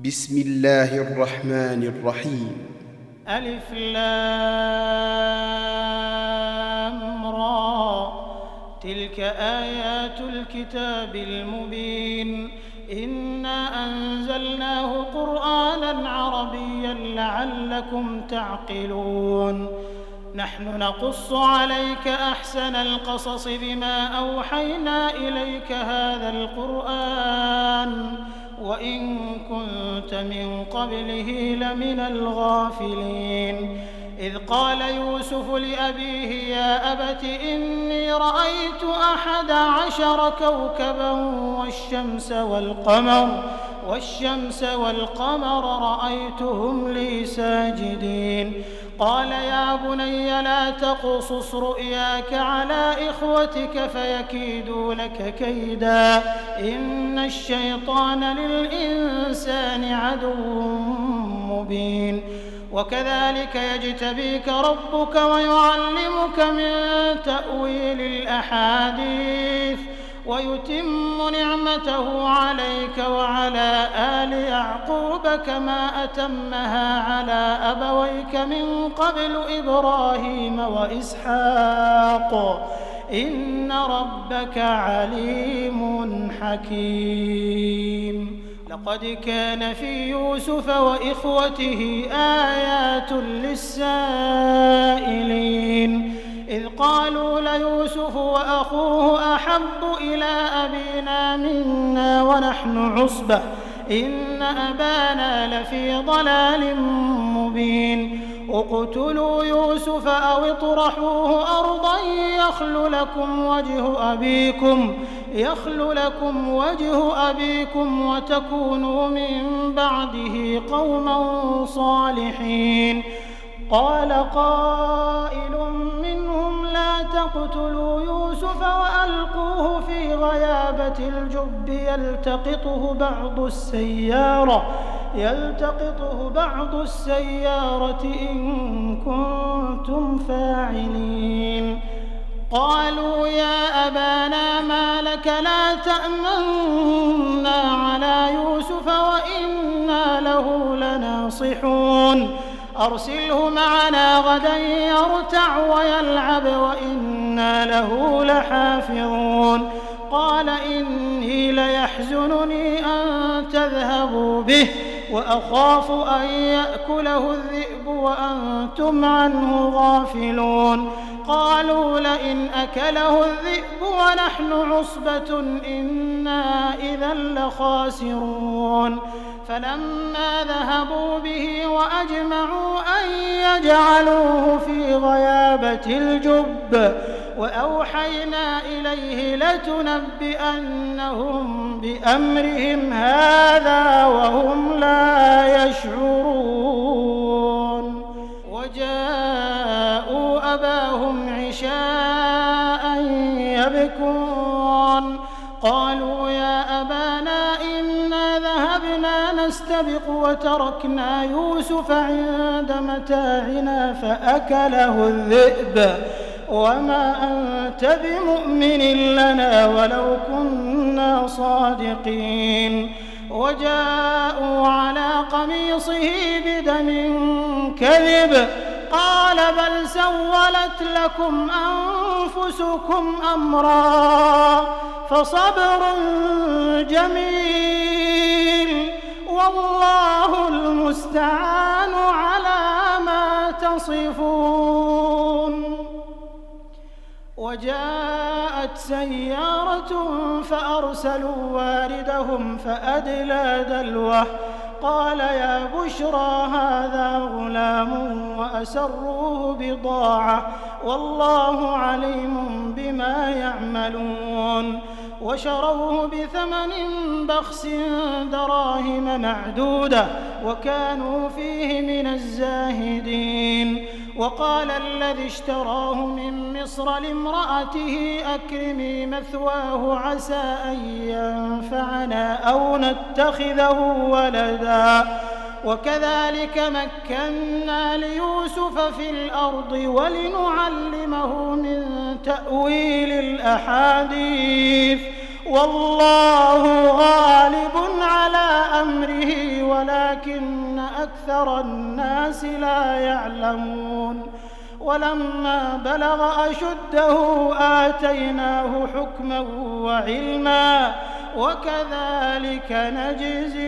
بسم الله الرحمن الرحيم. ألف لام را، تلك آيات الكتاب المبين. إنا أنزلناه قرآنا عربيا لعلكم تعقلون. نحن نقص عليك أحسن القصص بما أوحينا إليك هذا القرآن وإن كنت من قبله لمن الغافلين. إذ قال يوسف لأبيه يا أبت إني رأيت 11 كوكبا والشمس والقمر رأيتهم لي ساجدين. قال يا بني لا تقصص رؤياك على إخوتك فيكيدوا لك كيدا إن الشيطان للإنسان عدو مبين. وكذلك يجتبيك ربك ويعلمك من تأويل الأحاديث ويتم نعمته عليك وعلى آل يعقوب كما أتمها على أبويك من قبل إبراهيم وإسحاق إن ربك عليم حكيم. لقد كان في يوسف وإخوته آيات للسائلين إذ قالوا ليوسف وأخوه أحب إلى أبينا منا ونحن عصبة إن أبانا لفي ضلال مبين. اقتلوا يوسف أو اطرحوه أرضا يخل لكم وجه أبيكم وتكونوا من بعده قوما صالحين. قال قائل منهم لا تقتلوا يوسف وألقوه في غيابة الجب يلتقطه بعض السيارة إن كنتم فاعلين. قالوا يا أبانا ما لك لا تأمنا على يوسف وإنا له لناصحون. أرسله معنا غدا يرتع ويلعب وإنا له لحافظون. قال إني ليحزنني أن تذهبوا به وأخاف أن يأكله الذئب وأنتم عنه غافلون. قالوا لئن أكله الذئب ونحن عصبة إنا إذا لخاسرون. فلما ذهبوا به وأجمعوا أن يجعلوه في غيابة الجب وأوحينا إليه لتنبئنهم بأمرهم هذا وهم لا يشعرون. وجاءوا أباهم عشاء يبكون. قالوا يا أبانا إنا ذهبنا نستبق وتركنا يوسف عند متاعنا فأكله الذئب وما أنت بمؤمن لنا ولو كنا صادقين. وجاءوا على قميصه بدم كذب. قال بل سولت لكم أنفسكم أمرا فصبر جميل والله المستعان على ما تصفون. وجاءت سيارة فأرسلوا واردهم فأدلى دلوه. قال يا بشرى هذا غلام وأسروه بضاعة والله عليم بما يعملون. وشروه بثمن بخس دراهم معدودة وكانوا فيه من الزاهدين. وقال الذي اشتراه من مصر لامرأته أكرمي مثواه عسى أن ينفعنا أو نتخذه ولدا. وكذلك مكنا ليوسف في الأرض ولنعلمه من تأويل الأحاديث والله غالب على أمره ولكن أكثر الناس لا يعلمون ولما بلغ أشده آتيناه حكما وعلما وكذلك نجزي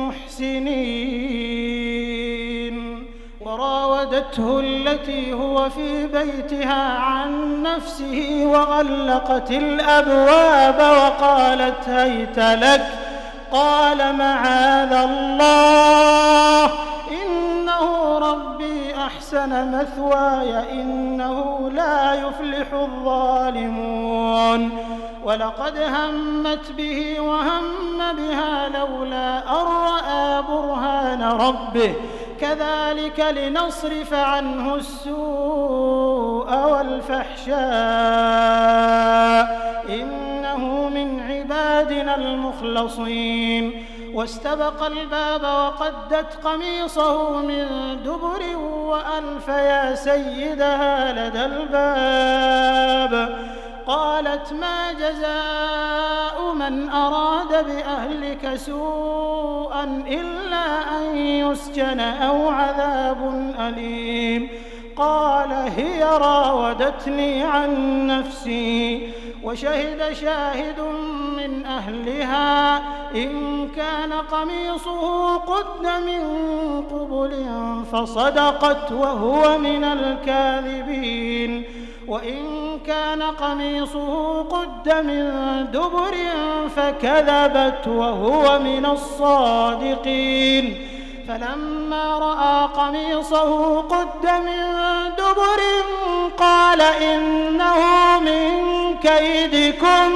المحسنين وراودته التي هو في بيتها عن نفسه وغلقت الأبواب وقالت هيت لك قال معاذ الله إنه ربي أحسن مثواي إنه لا يفلح الظالمون ولقد همت به وهم بها لولا أن رأى برهان ربه كذلك لنصرف عنه السوء والفحشاء إنه من عبادنا المخلصين واستبق الباب وقدت قميصه من دبر وألف يا سيدها لدى الباب قالت ما جزاء من أراد بأهلك سوءا إلا أن يسجن أو عذاب أليم قال هي راودتني عن نفسي وشهد شاهد من أهلها إن كان قميصه قد من قبل فصدقت وهو من الكاذبين وإن كان قميصه قد من دبر فكذبت وهو من الصادقين فلما رأى قميصه قد من دبر قال إنه من كيدكن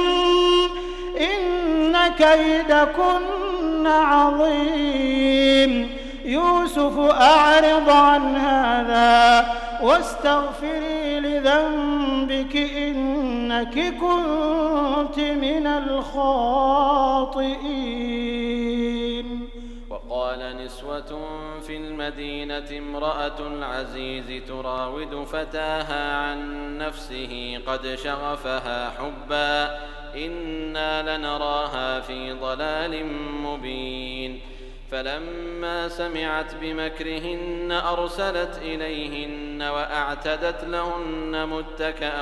إن كيدكن عظيم يوسف أعرض عن هذا واستغفري لذنبك إنك كنت من الخاطئين. وقال نسوة في المدينة امرأة العزيز تراود فتاها عن نفسه قد شغفها حبا إنا لنراها في ضلال مبين فلما سمعت بمكرهن أرسلت إليهن وأعتدت لهن متكأ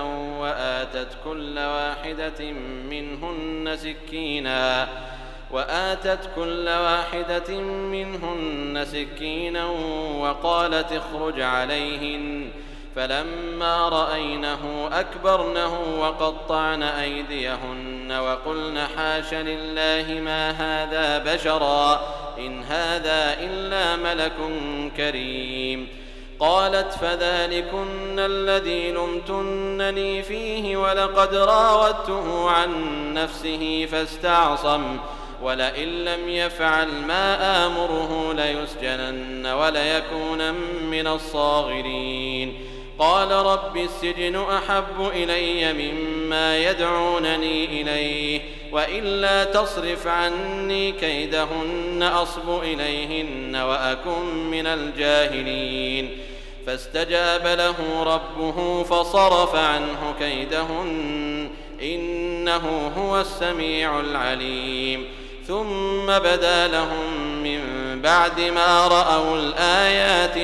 وآتت كل واحدة منهن سكينا وقالت اخرج عليهن فلما رأينه أكبرنه وقطعن أيديهن وقلن حاش لله ما هذا بشرا إن هذا إلا ملك كريم قالت فذلكن الذي لمتنني فيه ولقد راودته عن نفسه فاستعصم ولئن لم يفعل ما آمره ليسجنن وليكونن من الصاغرين قال رب السجن أحب إلي مما يدعونني إليه وإلا تصرف عني كيدهن أصب إليهن وأكن من الجاهلين فاستجاب له ربه فصرف عنه كيدهن إنه هو السميع العليم ثم بدا لهم من بعد ما رأوا الآيات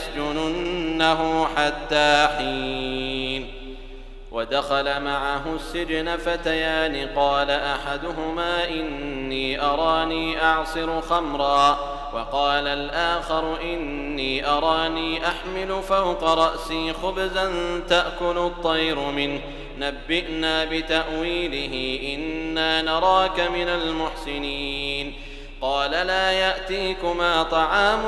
ليسجننه حتى حين ودخل معه السجن فتيان قال أحدهما إني أراني أعصر خمرا وقال الآخر إني أراني أحمل فوق رأسي خبزا تأكل الطير منه نبئنا بتأويله إنا نراك من المحسنين قال لا يأتيكما طعام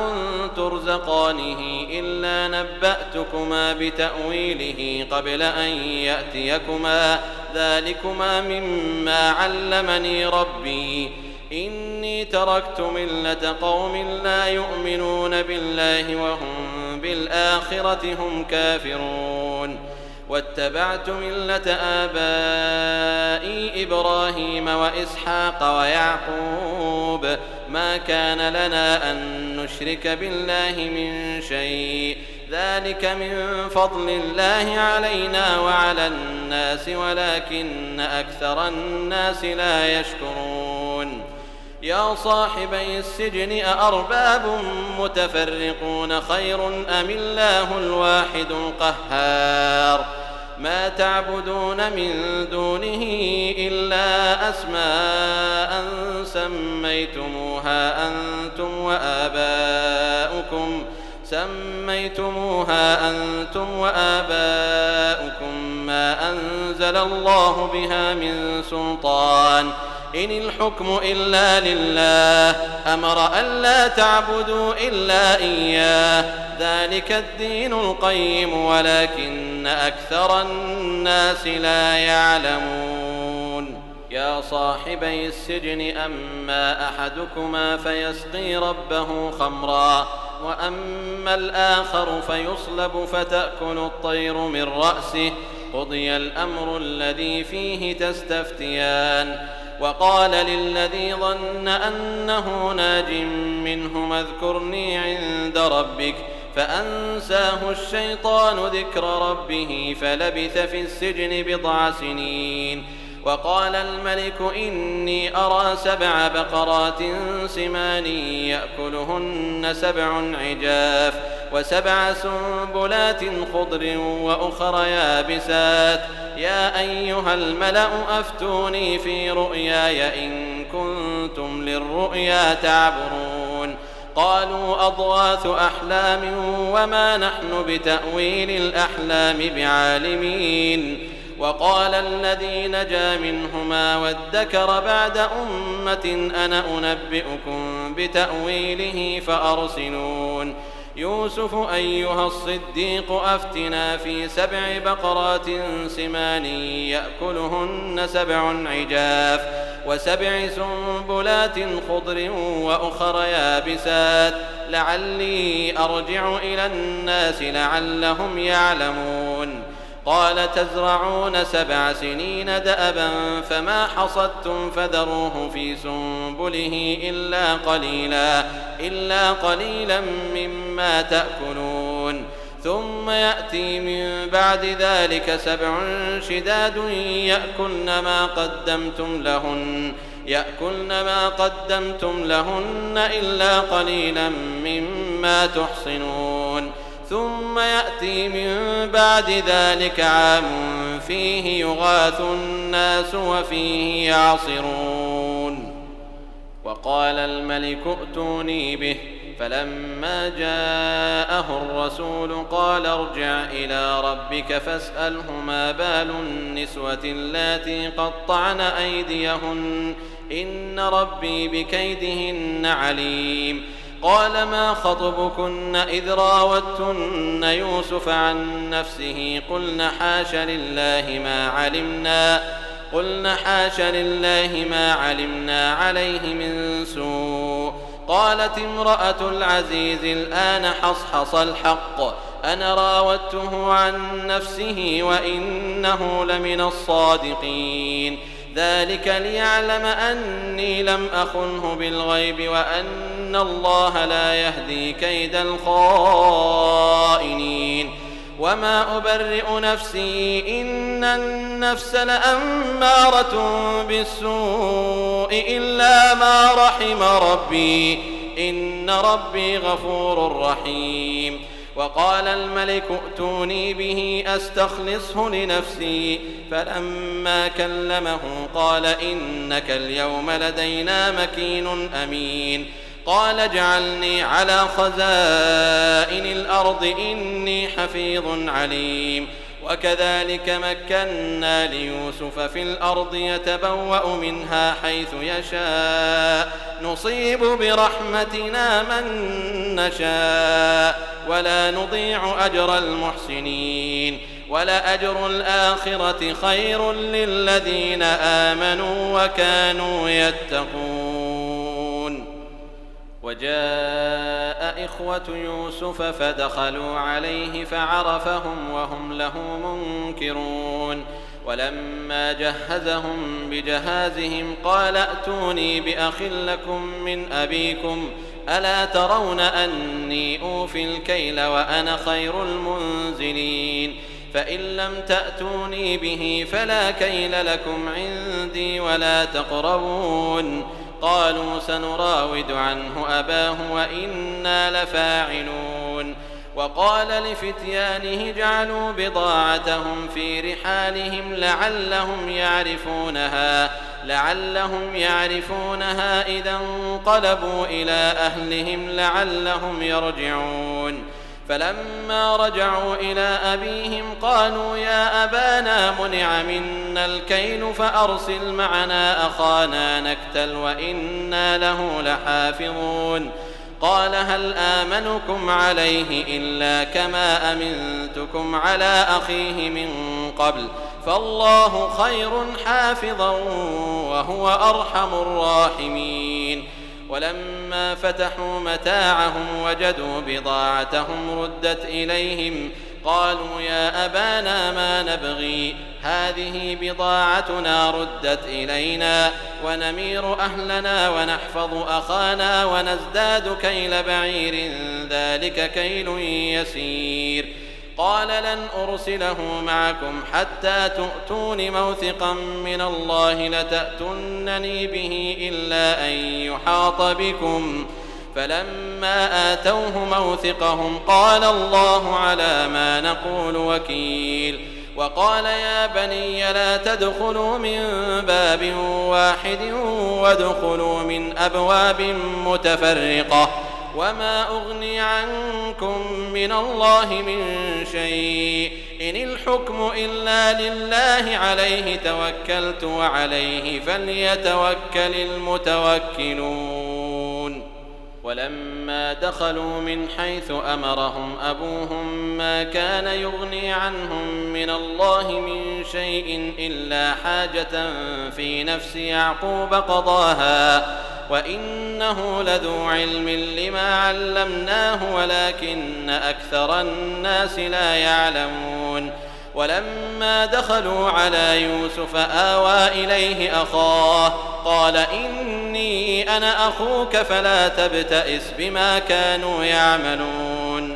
ترزقانه إلا نبأتكما بتأويله قبل أن يأتيكما ذلكما مما علمني ربي إني تركت ملة قوم لا يؤمنون بالله وهم بالآخرة هم كافرون واتبعت ملة آبائي إبراهيم وإسحاق ويعقوب ما كان لنا أن نشرك بالله من شيء ذلك من فضل الله علينا وعلى الناس ولكن أكثر الناس لا يشكرون يا صاحبي السجن أأرباب متفرقون خير أم الله الواحد القهار ما تعبدون من دونه إلا أسماء سميتموها أنتم وآباؤكم ما أنزل الله بها من سلطان إن الحكم إلا لله أمر ألا تعبدوا إلا إياه ذلك الدين القيم ولكن أكثر الناس لا يعلمون يا صاحبي السجن أما أحدكما فيسقي ربه خمرا وأما الآخر فيصلب فتأكل الطير من رأسه قضي الأمر الذي فيه تستفتيان وقال للذي ظن أنه ناج منهما اذكرني عند ربك فأنساه الشيطان ذكر ربه فلبث في السجن بضع سنين وقال الملك إني أرى 7 بقرات سمان يأكلهن 7 عجاف و7 سنبلات خضر وأخر يابسات يا أيها الملأ أفتوني في رؤياي إن كنتم للرؤيا تعبرون قالوا أضغاث أحلام وما نحن بتأويل الأحلام بعالمين وقال الذي نجا منهما وادكر بعد أمة أنا أنبئكم بتأويله فأرسلون يوسف أيها الصديق أفتنا في 7 بقرات سمان يأكلهن 7 عجاف و7 سنبلات خضر وأخر يابسات لعلي أرجع إلى الناس لعلهم يعلمون قال تزرعون 7 سنين دأبا فما حصدتم فذروه في سنبله إلا قليلا مما تأكلون ثم يأتي من بعد ذلك 7 شداد يأكلن ما قدمتم لهن إلا قليلا مما تحصنون ثم يأتي من بعد ذلك عام فيه يغاث الناس وفيه يعصرون وقال الملك ائتوني به فلما جاءه الرسول قال ارجع إلى ربك فاسأله ما بال النسوة اللاتي قطعن أيديهن إن ربي بكيدهن عليم قال ما خطبكن إذ راوتن يوسف عن نفسه قلن حاش لله ما علمنا عليه من سوء قالت امرأة العزيز الآن حصحص الحق أنا راودته عن نفسه وإنه لمن الصادقين ذلك ليعلم أني لم أخنه بالغيب وأن الله لا يهدي كيد الخائنين وما أبرئ نفسي إن النفس لأمارة بالسوء إلا ما رحم ربي إن ربي غفور رحيم وقال الملك ائتوني به أستخلصه لنفسي فلما كلمه قال إنك اليوم لدينا مكين أمين قال اجعلني على خزائن الأرض إني حفيظ عليم وكذلك مكنا ليوسف في الأرض يتبوأ منها حيث يشاء نصيب برحمتنا من نشاء ولا نضيع أجر المحسنين ولأجر الآخرة خير للذين آمنوا وكانوا يتقون وجاء إخوة يوسف فدخلوا عليه فعرفهم وهم له منكرون ولما جهزهم بجهازهم قال ائتوني بأخ لكم من أبيكم ألا ترون أني أوفي الكيل وأنا خير المنزلين فإن لم تأتوني به فلا كيل لكم عندي ولا تقربون قالوا سنراود عنه أباه وإنا لفاعلون وقال لفتيانه اجعلوا بضاعتهم في رحالهم لعلهم يعرفونها إذا انقلبوا إلى أهلهم لعلهم يرجعون فلما رجعوا إلى أبيهم قالوا يا أبانا منع منا الكيل فأرسل معنا أخانا نكتل وإنا له لحافظون قال هل آمنكم عليه إلا كما أمنتكم على أخيه من قبل فالله خير حافظا وهو أرحم الراحمين ولما فتحوا متاعهم وجدوا بضاعتهم ردت إليهم قالوا يا أبانا ما نبغي هذه بضاعتنا ردت إلينا ونمير أهلنا ونحفظ أخانا ونزداد كيل بعير ذلك كيل يسير قال لن أرسله معكم حتى تؤتون موثقا من الله لتأتونني به إلا أن يحاط بكم فلما آتوه موثقهم قال الله على ما نقول وكيل وقال يا بني لا تدخلوا من باب واحد وادخلوا من أبواب متفرقة وما أغني عنكم من الله من شيء إن الحكم إلا لله عليه توكلت وعليه فليتوكل المتوكلون ولما دخلوا من حيث أمرهم أبوهم ما كان يغني عنهم من الله من شيء إلا حاجة في نفس يعقوب قضاها وإنه لذو علم لما علمناه ولكن أكثر الناس لا يعلمون ولما دخلوا على يوسف آوى إليه أخاه قال إني أنا أخوك فلا تبتئس بما كانوا يعملون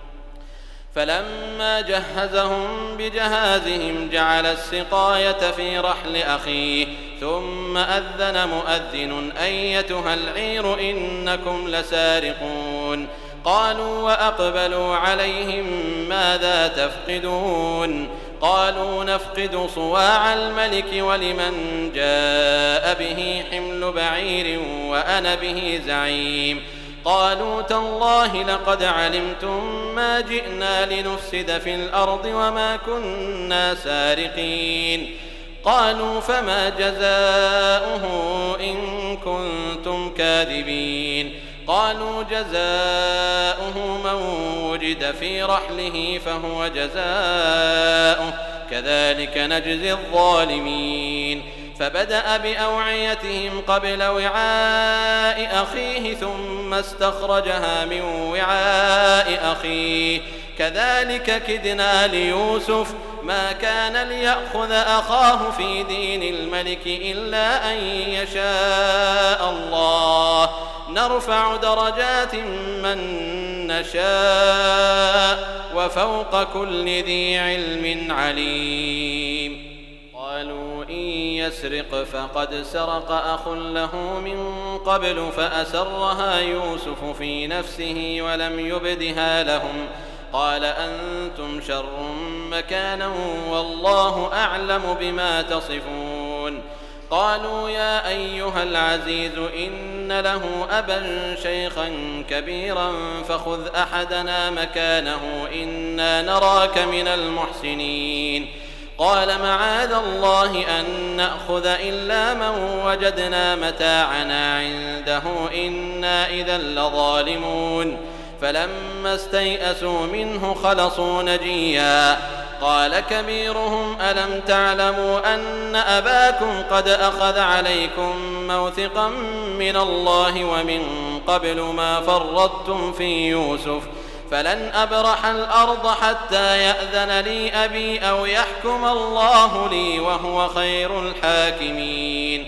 فلما جهزهم بجهازهم جعل السقاية في رحل أخيه ثم أذن مؤذن أيتها العير إنكم لسارقون قالوا وأقبلوا عليهم ماذا تفقدون قالوا نفقد صواع الملك ولمن جاء به حمل بعير وأنا به زعيم قالوا تالله لقد علمتم ما جئنا لنفسد في الأرض وما كنا سارقين قالوا فما جزاؤه إن كنتم كاذبين قالوا جزاؤه من وجد في رحله فهو جزاؤه كذلك نجزي الظالمين فبدأ بأوعيتهم قبل وعاء أخيه ثم استخرجها من وعاء أخيه كذلك كدنا ليوسف ما كان ليأخذ أخاه في دين الملك إلا أن يشاء الله نرفع درجات من نشاء وفوق كل ذي علم عليم قالوا إن يسرق فقد سرق أخ له من قبل فأسرها يوسف في نفسه ولم يبدها لهم قال أنتم شر مكانا والله أعلم بما تصفون قالوا يا أيها العزيز إن له أبا شيخا كبيرا فخذ أحدنا مكانه إنا نراك من المحسنين قال معاذ الله أن نأخذ إلا من وجدنا متاعنا عنده إنا إذا لظالمون فلما استيئسوا منه خلصوا نجيا قال كبيرهم ألم تعلموا أن أباكم قد أخذ عليكم موثقا من الله ومن قبل ما فرطتم في يوسف فلن أبرح الأرض حتى يأذن لي أبي أو يحكم الله لي وهو خير الحاكمين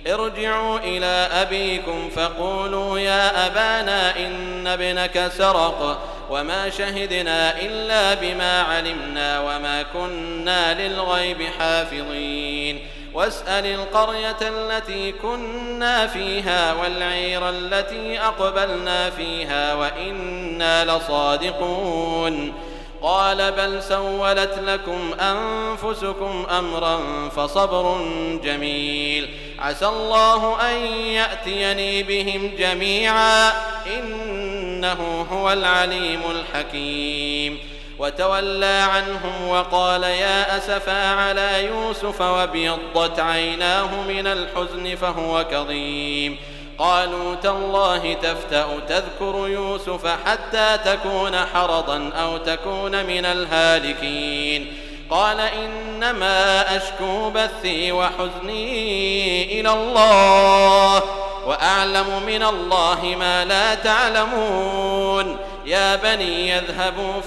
ارجعوا إلى أبيكم فقولوا يا أبانا إن ابنك سرق وما شهدنا إلا بما علمنا وما كنا للغيب حافظين واسأل القرية التي كنا فيها والعير التي أقبلنا فيها وإنا لصادقون قال بل سولت لكم أنفسكم أمرا فصبر جميل عسى الله أن يأتيني بهم جميعا إنه هو العليم الحكيم وتولى عنهم وقال يا أسفا على يوسف وابيضت عيناه من الحزن فهو كظيم قالوا تالله تفتأ تذكر يوسف حتى تكون حرضا أو تكون من الهالكين قال إنما أشكو بثي وحزني إلى الله وأعلم من الله ما لا تعلمون يا بني يذهبوا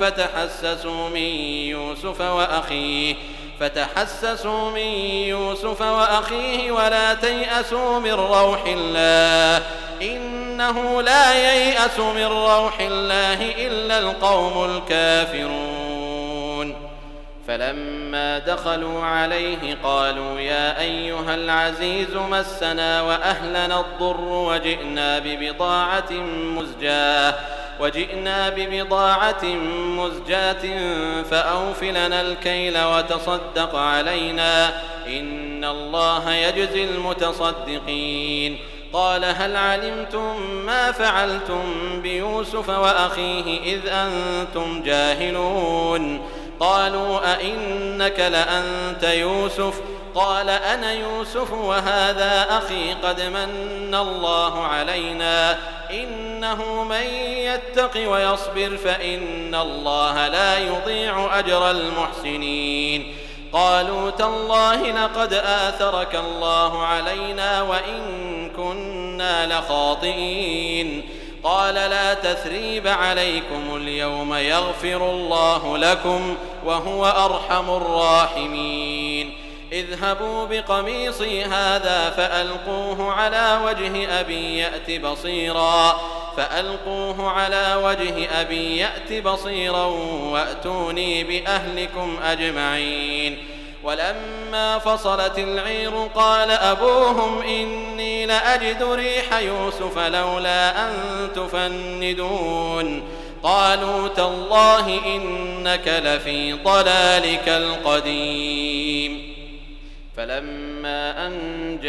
فتحسسوا من يوسف وأخيه ولا تيأسوا من روح الله إنه لا ييأس من روح الله إلا القوم الكافرون فلما دخلوا عليه قالوا يا أيها العزيز مسنا وأهلنا الضر وجئنا ببضاعة مزجاة فأوف لنا الكيل وتصدق علينا إن الله يجزي المتصدقين قال هل علمتم ما فعلتم بيوسف وأخيه إذ أنتم جاهلون قالوا أئنك لأنت يوسف قال أنا يوسف وهذا أخي قد من الله علينا إنه من يتق ويصبر فإن الله لا يضيع أجر المحسنين قالوا تالله لقد آثرك الله علينا وإن كنا لخاطئين قال لا تثريب عليكم اليوم يغفر الله لكم وهو أرحم الراحمين اذهبوا بقميصي هذا فألقوه على وجه أبي يأت بصيرا وأتوني بأهلكم أجمعين ولما فصلت العير قال أبوهم إني لأجد ريح يوسف لولا أن تفندون قالوا تالله إنك لفي ضلالك القديم فلما أن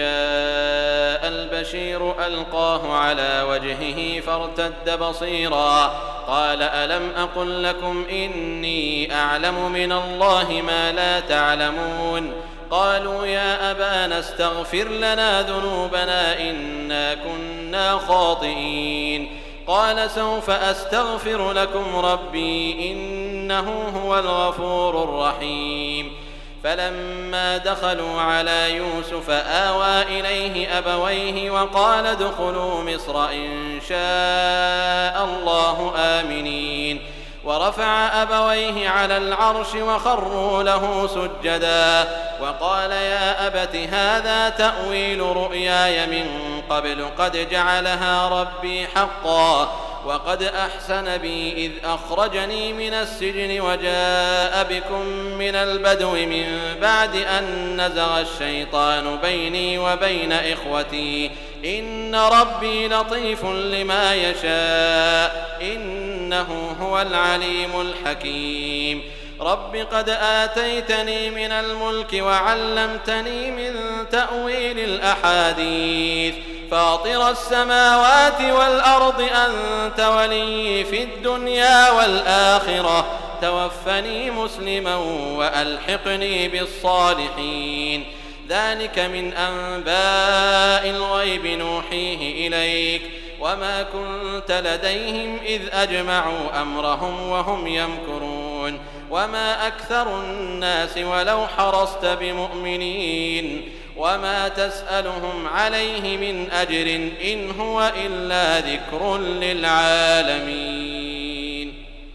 جاء البشير ألقاه على وجهه فارتد بصيرا قال ألم أقل لكم إني أعلم من الله ما لا تعلمون قالوا يا أبانا استغفر لنا ذنوبنا إنا كنا خاطئين قال سوف أستغفر لكم ربي إنه هو الغفور الرحيم فلما دخلوا على يوسف آوى إليه أبويه وقال ادخلوا مصر إن شاء الله آمنين ورفع أبويه على العرش وخروا له سجدا وقال يا أبت هذا تأويل رؤياي من قبل قد جعلها ربي حقا وقد أحسن بي إذ أخرجني من السجن وجاء بكم من البدو من بعد أن نزغ الشيطان بيني وبين إخوتي إن ربي لطيف لما يشاء إنه هو العليم الحكيم رب قد آتيتني من الملك وعلمتني من تأويل الأحاديث فاطر السماوات والأرض أنت ولي في الدنيا والآخرة توفني مسلما وألحقني بالصالحين ذلك من أنباء الغيب نوحيه إليك وما كنت لديهم إذ أجمعوا أمرهم وهم يمكرون وما أكثر الناس ولو حرصت بمؤمنين وما تسألهم عليه من أجر إن هو إلا ذكر للعالمين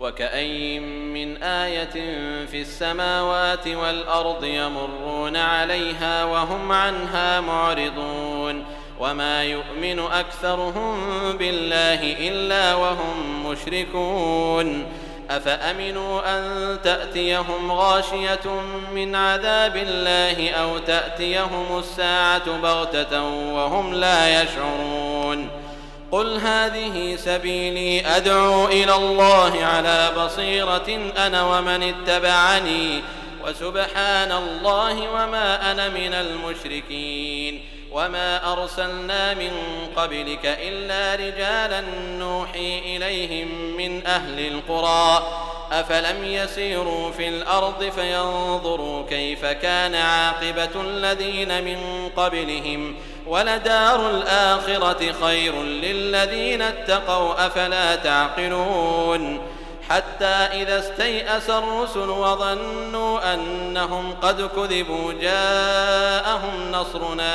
وكأين من آية في السماوات والأرض يمرون عليها وهم عنها معرضون وما يؤمن أكثرهم بالله إلا وهم مشركون أفأمنوا أن تأتيهم غاشية من عذاب الله أو تأتيهم الساعة بغتة وهم لا يشعرون قل هذه سبيلي أدعو إلى الله على بصيرة أنا ومن اتبعني وسبحان الله وما أنا من المشركين وما أرسلنا من قبلك إلا رجالا نوحي إليهم من أهل القرى أفلم يسيروا في الأرض فينظروا كيف كان عاقبة الذين من قبلهم ولدار الآخرة خير للذين اتقوا أفلا تعقلون حتى إذا استيأس الرسل وظنوا أنهم قد كذبوا جاءهم نصرنا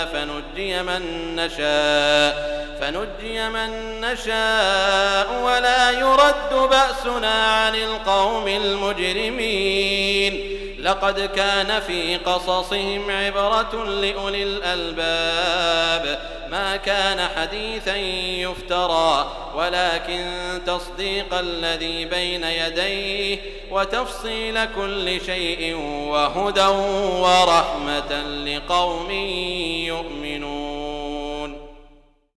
فنجي من نشاء ولا يرد بأسنا عن القوم المجرمين لقد كان في قصصهم عبرة لأولي الألباب ما كان حديثا يفترى ولكن تصديق الذي بين يديه وتفصيل كل شيء وهدى ورحمة لقوم يؤمنون.